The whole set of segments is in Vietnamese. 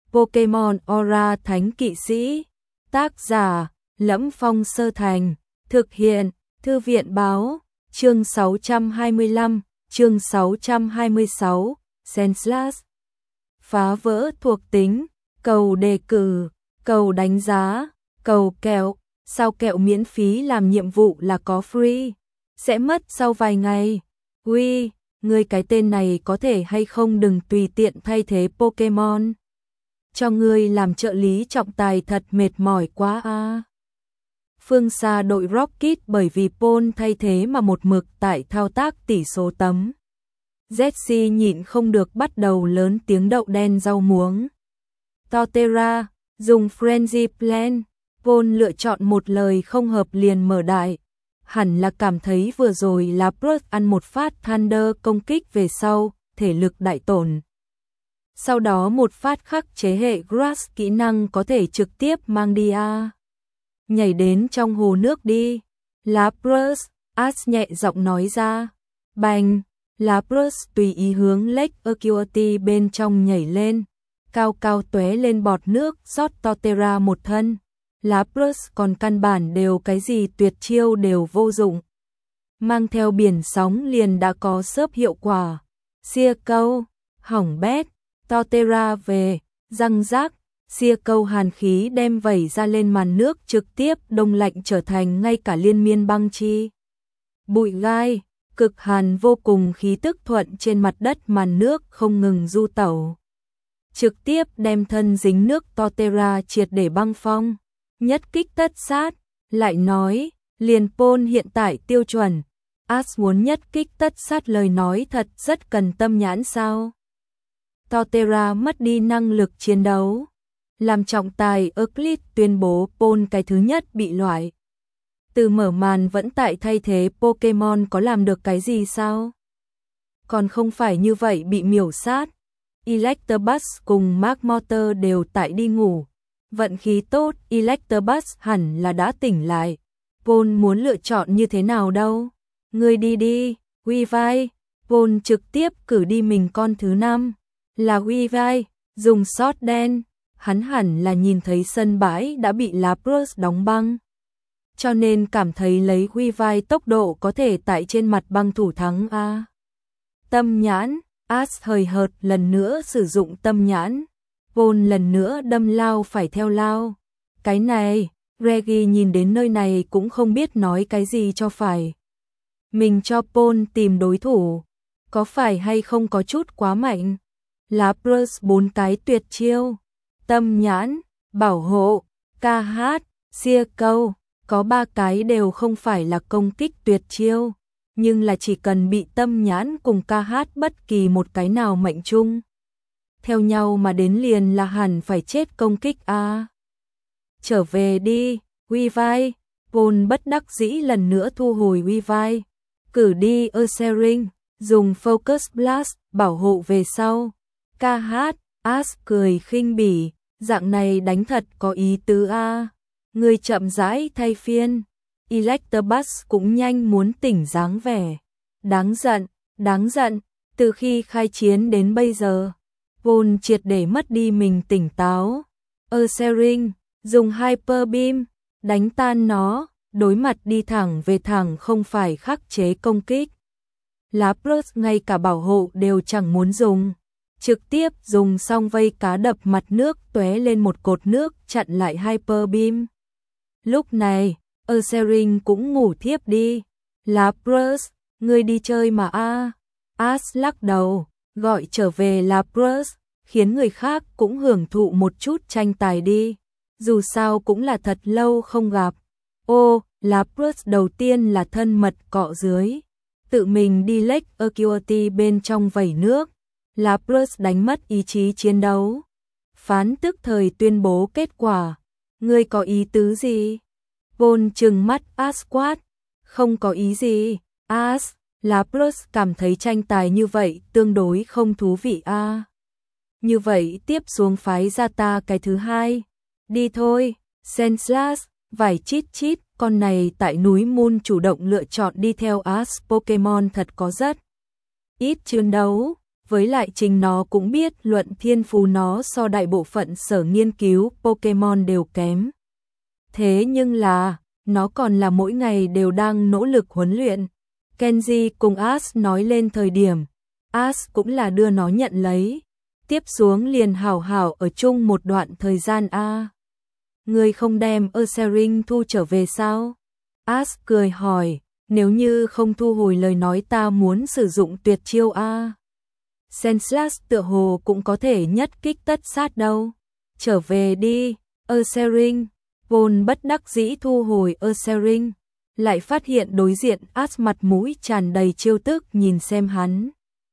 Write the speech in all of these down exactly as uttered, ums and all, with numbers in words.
Pokemon Aura Thánh Kỵ Sĩ. Tác giả: Lẫm Phong Sơ Thành. Thực hiện: Thư viện báo. Chương sáu trăm hai mươi lăm, chương sáu trăm hai mươi sáu, Senseless. Phá vỡ thuộc tính, cầu đề cử, cầu đánh giá, cầu kẹo. Sao kẹo miễn phí làm nhiệm vụ là có free, sẽ mất sau vài ngày. Ui, ngươi cái tên này có thể hay không đừng tùy tiện thay thế Pokemon. Cho ngươi làm trợ lý trọng tài thật mệt mỏi quá a. À. Phương xa đội Rocket bởi vì Paul thay thế mà một mực tại thao tác tỷ số tấm. Jessie nhịn không được bắt đầu lớn tiếng đậu đen rau muống. Torterra, dùng Frenzy Plan. Paul lựa chọn một lời không hợp liền mở đại. Hẳn là cảm thấy vừa rồi Lapras ăn một phát Thunder công kích về sau, thể lực đại tổn. Sau đó một phát khắc chế hệ Grass kỹ năng có thể trực tiếp mang đi a. Nhảy đến trong hồ nước đi. Lapras, Ash nhẹ giọng nói ra. Bành, Lapras tùy ý hướng Lake Acuity bên trong nhảy lên. Cao cao tóe lên bọt nước rót Torterra một thân. Lapras còn căn bản đều cái gì tuyệt chiêu đều vô dụng. Mang theo biển sóng liền đã có xớp hiệu quả. Xia câu, hỏng bét, Torterra về, răng rác, xia câu hàn khí đem vẩy ra lên màn nước trực tiếp đông lạnh trở thành ngay cả liên miên băng chi. Bụi gai, cực hàn vô cùng khí tức thuận trên mặt đất màn nước không ngừng du tẩu. Trực tiếp đem thân dính nước Torterra triệt để băng phong. Nhất kích tất sát, lại nói, liền Paul hiện tại tiêu chuẩn, Ash muốn nhất kích tất sát lời nói thật rất cần tâm nhãn sao. Torterra mất đi năng lực chiến đấu, làm trọng tài Euclid tuyên bố Paul cái thứ nhất bị loại. Từ mở màn vẫn tại thay thế Pokemon có làm được cái gì sao? Còn không phải như vậy bị miểu sát. Electabuzz cùng Magmortar đều tại đi ngủ. Vận khí tốt, Electabuzz hẳn là đã tỉnh lại. Paul muốn lựa chọn như thế nào đâu? Ngươi đi đi, Weavile. Paul trực tiếp cử đi mình con thứ năm. Là Weavile, dùng sót đen. Hắn hẳn là nhìn thấy sân bãi đã bị Lapras đóng băng. Cho nên cảm thấy lấy Weavile tốc độ có thể tại trên mặt băng thủ thắng a. Tâm nhãn, Ash hời hợt lần nữa sử dụng tâm nhãn. Paul lần nữa đâm lao phải theo lao. Cái này, Reggie nhìn đến nơi này cũng không biết nói cái gì cho phải. Mình cho Paul tìm đối thủ, có phải hay không có chút quá mạnh? Lapras bốn cái tuyệt chiêu, tâm nhãn, bảo hộ, ca hát, xia câu, có ba cái đều không phải là công kích tuyệt chiêu, nhưng là chỉ cần bị tâm nhãn cùng ca hát bất kỳ một cái nào mệnh chung. Theo nhau mà đến liền là hẳn phải chết công kích a. À. Trở về đi, Weavile. Paul bất đắc dĩ lần nữa thu hồi Weavile. Cử đi Ursaring, dùng Focus Blast bảo hộ về sau. Ca hát, Ash cười khinh bỉ, dạng này đánh thật có ý tứ a. À. Người chậm rãi thay phiên. Electabuzz cũng nhanh muốn tỉnh dáng vẻ. Đáng giận, đáng giận, từ khi khai chiến đến bây giờ. Paul triệt để mất đi mình tỉnh táo. Ursaring, dùng Hyper Beam, đánh tan nó, đối mặt đi thẳng về thẳng không phải khắc chế công kích. Lapras ngay cả bảo hộ đều chẳng muốn dùng. Trực tiếp dùng xong vây cá đập mặt nước tóe lên một cột nước chặn lại Hyper Beam. Lúc này, Ursaring cũng ngủ thiếp đi. Lapras, ngươi đi chơi mà a. À. Ash lắc đầu. Gọi trở về Lapras, khiến người khác cũng hưởng thụ một chút tranh tài đi. Dù sao cũng là thật lâu không gặp. Ô, Lapras đầu tiên là thân mật cọ dưới. Tự mình đi Lake Acuity bên trong vẩy nước. Lapras đánh mất ý chí chiến đấu. Phán tức thời tuyên bố kết quả. Ngươi có ý tứ gì? Paul trừng mắt Ash quát. Không có ý gì, Ash. Lapras cảm thấy tranh tài như vậy tương đối không thú vị a. À. Như vậy tiếp xuống phái ra ta cái thứ hai. Đi thôi, Senseless, vải chít chít, con này tại núi Moon chủ động lựa chọn đi theo Ash Pokemon thật có rất ít chiến đấu. với lại chính nó cũng biết luận thiên phú nó so đại bộ phận sở nghiên cứu Pokemon đều kém. Thế nhưng là, nó còn là mỗi ngày đều đang nỗ lực huấn luyện. Kenji cùng Ash nói lên thời điểm, Ash cũng là đưa nó nhận lấy. Tiếp xuống liền hảo hảo ở chung một đoạn thời gian a. À. Ngươi không đem Ursaring thu trở về sao? Ash cười hỏi, nếu như không thu hồi lời nói ta muốn sử dụng tuyệt chiêu a. À. Sandslash tựa hồ cũng có thể nhất kích tất sát đâu. Trở về đi, Ursaring. Vốn bất đắc dĩ thu hồi Ursaring, lại phát hiện đối diện Ash mặt mũi tràn đầy trêu tức nhìn xem hắn.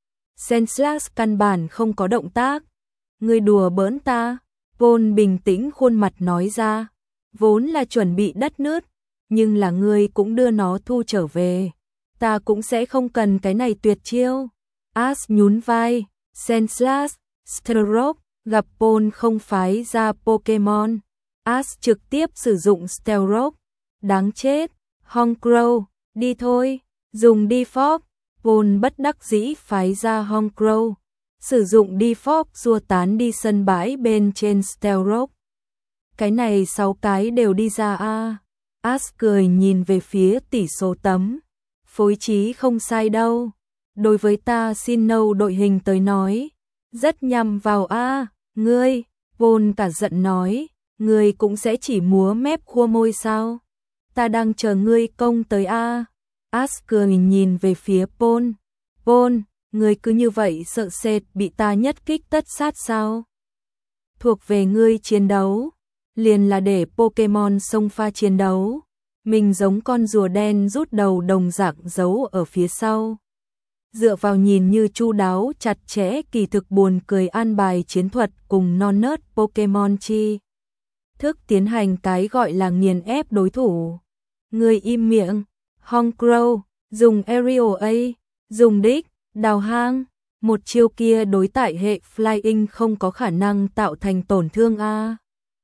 Sandslash căn bản không có động tác. Ngươi đùa bỡn ta. Vốn bình tĩnh khuôn mặt nói ra. Vốn là chuẩn bị đất nứt, nhưng là ngươi cũng đưa nó thu trở về. Ta cũng sẽ không cần cái này tuyệt chiêu. Ash nhún vai. Sandslash, Stealth, gặp Pôn không phái ra Pokemon. Ash trực tiếp sử dụng Stealth. Đáng chết. Honchkrow, đi thôi. Dùng Default. Pôn bất đắc dĩ phái ra Honchkrow. Sử dụng Default xua tán đi sân bãi bên trên Stealth. Cái này sáu cái đều đi ra a. À. Ash cười nhìn về phía tỷ số tấm. Phối trí không sai đâu. Đối với ta xin nâu đội hình tới nói. Rất nhằm vào a. À. Ngươi, Pôn cả giận nói. Ngươi cũng sẽ chỉ múa mép khua môi sao? Ta đang chờ ngươi công tới a. À. Ash cười nhìn về phía Pôn. Pôn, ngươi cứ như vậy sợ sệt bị ta nhất kích tất sát sao? Thuộc về ngươi chiến đấu, liền là để Pokemon xông pha chiến đấu. Mình giống con rùa đen rút đầu đồng dạng giấu ở phía sau. Dựa vào nhìn như chu đáo chặt chẽ kỳ thực buồn cười an bài chiến thuật cùng non nớt Pokemon chi. Thức tiến hành cái gọi là nghiền ép đối thủ. Ngươi im miệng. Honchkrow, dùng Aerial A, dùng đích, đào hang. Một chiêu kia đối tại hệ Flying không có khả năng tạo thành tổn thương a.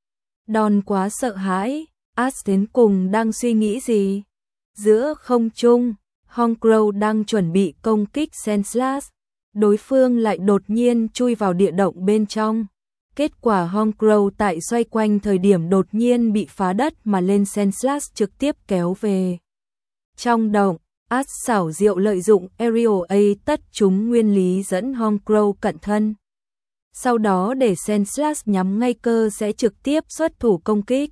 Đòn quá sợ hãi. Ash đến cùng đang suy nghĩ gì? Giữa không trung, Honchkrow đang chuẩn bị công kích Sandslash. Đối phương lại đột nhiên chui vào địa động bên trong. Kết quả Honchkrow tại xoay quanh thời điểm đột nhiên bị phá đất mà lên Sandslash trực tiếp kéo về. Trong động, Ash xảo diệu lợi dụng Aerial A tất chúng nguyên lý dẫn Honchkrow cận thân. Sau đó để Sandslash nhắm ngay cơ sẽ trực tiếp xuất thủ công kích.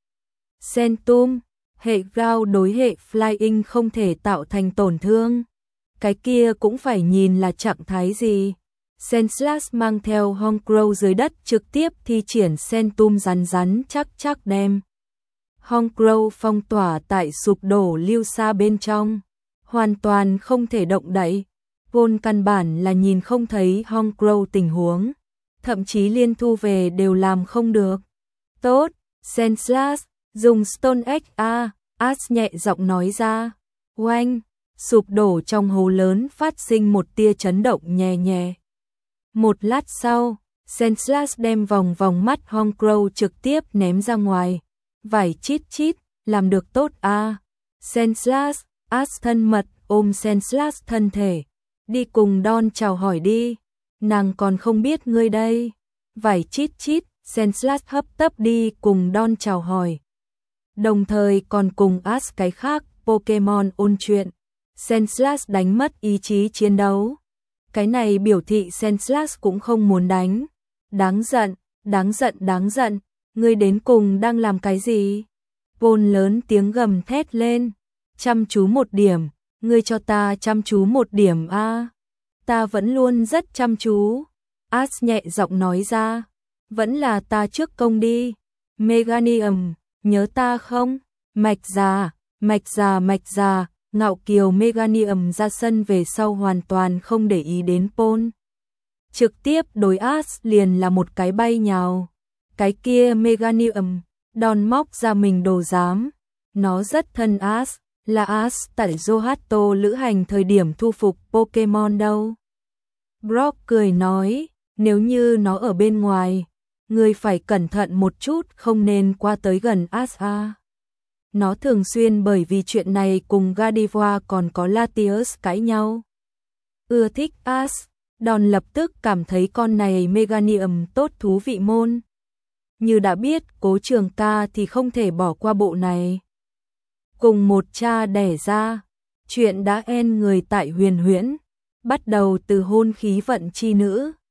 Centum, hệ Ground đối hệ Flying không thể tạo thành tổn thương. Cái kia cũng phải nhìn là trạng thái gì. Sandslash mang theo Honchkrow dưới đất trực tiếp thi triển Centum rắn rắn chắc chắc đem. Honchkrow phong tỏa tại sụp đổ lưu xa bên trong. Hoàn toàn không thể động đậy. Vốn căn bản là nhìn không thấy Honchkrow tình huống. Thậm chí liên thu về đều làm không được. Tốt, Sandslash, dùng Stone Edge A, Ash nhẹ giọng nói ra. Oanh, sụp đổ trong hố lớn phát sinh một tia chấn động nhẹ nhẹ. Một lát sau, Sandslash đem vòng vòng mắt Honchkrow trực tiếp ném ra ngoài. Vải chít chít, làm được tốt a. À. Sandslash, Ash thân mật ôm Sandslash thân thể. Đi cùng Don chào hỏi đi. Nàng còn không biết ngươi đây. Vải chít chít, Sandslash hấp tấp đi cùng Don chào hỏi. Đồng thời còn cùng Ash cái khác Pokemon ôn chuyện. Sandslash đánh mất ý chí chiến đấu. Cái này biểu thị Sandslash cũng không muốn đánh. Đáng giận, đáng giận, đáng giận. Ngươi đến cùng đang làm cái gì? Vốn lớn tiếng gầm thét lên. Chăm chú một điểm. Ngươi cho ta chăm chú một điểm a. À. Ta vẫn luôn rất chăm chú. Ash nhẹ giọng nói ra. Vẫn là ta trước công đi. Meganium, nhớ ta không? Mạch già, mạch già, mạch già. Ngạo kiều Meganium ra sân về sau hoàn toàn không để ý đến Pôn. Trực tiếp đối Ash liền là một cái bay nhào. Cái kia Meganium, Don móc ra mình đồ giám. Nó rất thân Ash, là Ash tại Johto lữ hành thời điểm thu phục Pokemon đâu. Brock cười nói, nếu như nó ở bên ngoài, ngươi phải cẩn thận một chút không nên qua tới gần Ash a. Nó thường xuyên bởi vì chuyện này cùng Gardevoir còn có Latios cãi nhau. Ưa thích Ash, Đòn lập tức cảm thấy con này Meganium tốt thú vị môn. Như đã biết, Cố Trường Ca thì không thể bỏ qua bộ này. Cùng một cha đẻ ra, chuyện đã en người tại Huyền Huyễn, bắt đầu từ hôn khí vận chi nữ.